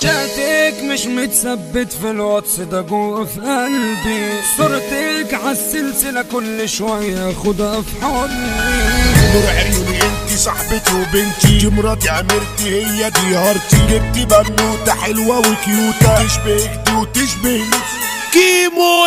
شاتك مش متثبت في الواتس ده جوه في قلبي، صورتك عالسلسلة كل شوية خدها في حضني. نور عيوني انتي صاحبتي وبنتي، دي مراتي عمرتي هي دي هارتي، جبتي بنوتة حلوة وكيوتة تشبهك دي وتشبهني كيمو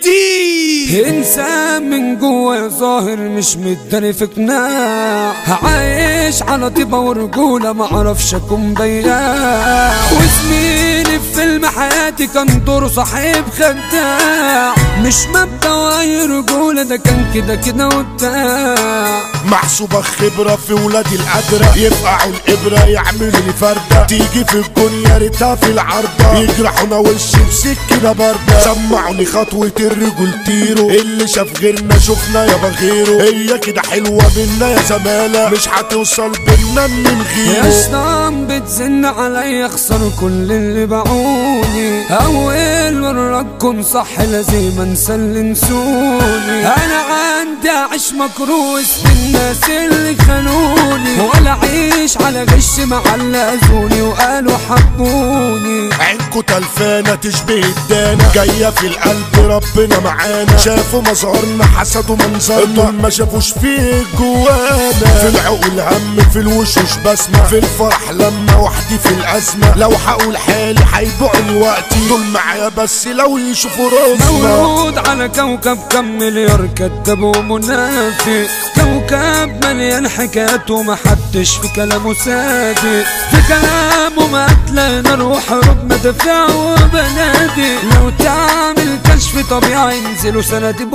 الدين. انسان من جوه ظاهر مش متداري في قناع، عايش على طيبة ورجولة معرفش اكون بياع، وزميلي في فيلم حياتي كان دوره صاحب خداع، مش مبدأ واي رجولة ده كان كده كده وبتاع. محسوبة خبرة في ولادي القدرة، يفقعوا الإبرة يعملوا لي فردة، تيجي في الجون يا ريتها في العرضة، يجرحونا وشي بسكينة باردة، سمعوني خطوة الرجول تيرو، اللي شاف غيرنا شفنا يابا غيره، هي كده حلوة بينا يا زمالة مش هتوصل بينا من غيره. يا شطان بتزن عليا اخسر كل اللي باعوني، اول مرة اكون صح لازم انسى اللي نسوني، انا عندي اعيش مكروس بالناس اللي خانوني، ولا اعيش على غش مع اللي اذوني وقالوا حبوني. عينكو تلفانة تشبه الدانة، جاية في القلب ربنا معانا، شافوا مظهرنا حسدوا منظرنا، دول ما شافوش فيه جوانا، في العقول هم في الوشوش بسمة، في الفرح لما وحدي في الأزمة، لو هقول حالي هيبيعوني وقتي، دول معايا بس لو يشوفوا راسنا. مولود على كوكب كم مليار كداب ومنافق، كوكب مليان حكايات ومحدش في كلامه صادق، في كلامه ما هتلاقي نار وحروب مدافع وبنادق، لو تعمل كشف طبيعي ينزلوا سناديب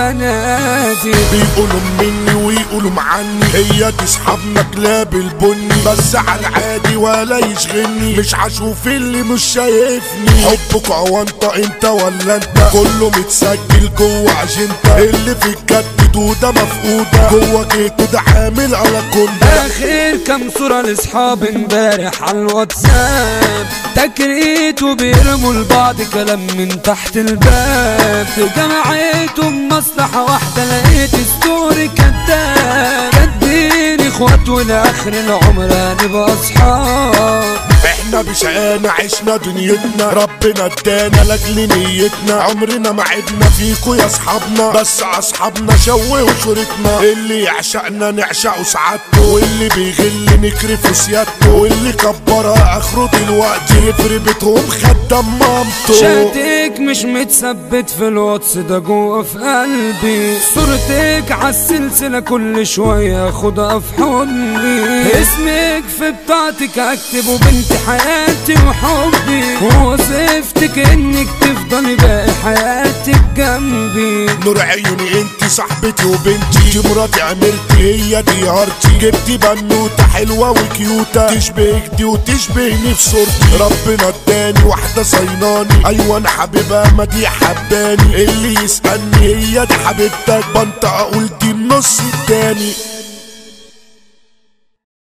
وخنادق. بيقولوا مني ويقولوا معني، هي دي صحابنا كلاب البني، بس على العادي ولا يشغلني، مش هشوف اللي مش شايفني، حبك عوانطة انت ولا انت، كله متسجل جوه عجنتة، اللي في الجد دودة مفقودة، جوه جيته ده عامل على كل اخر كام صورة لاصحاب امبارح على الواتساب، تكريت وبيرموا لبعض كلام من تحت الباب، جمعتهم مصلحة واحدة لقيت ستوري كداب، كاتبين اخوات ولاخر العمر هنبقى اصحاب. احنا بشقانا عشنا دنيتنا، ربنا ادانا لاجل نيتنا، عمرنا ما عدنا فيكو يا اصحابنا، بس اصحابنا شوهوا صورتنا، اللي يعشقنا نعشقه سعادته، واللي بيغل نكرفه سيادته، واللي كبرها اخره دلوقتي يفرق بيتهم خدام مامته. شاتك مش متثبت في الواتس ده جوه في قلبي، صورتك عالسلسلة كل شوية خدها في حضني، اسمك في بطاقتك اكتبه بنت حياتي وحبي، ووظيفتك انك تفضلي باقي حياتك جنبي. نور عيوني انتي صاحبتي وبنتي، دي مراتي عمرتي هي دي هارتي، جبتي بنوتة حلوة وكيوتة تشبهك دي وتشبهني في صورتي، ربنا اداني واحدة صيناني، ايوه انا حبيبها ما دي حباني، اللي يسألني هي دي حبيبتك بنطق اقول دي النص التاني.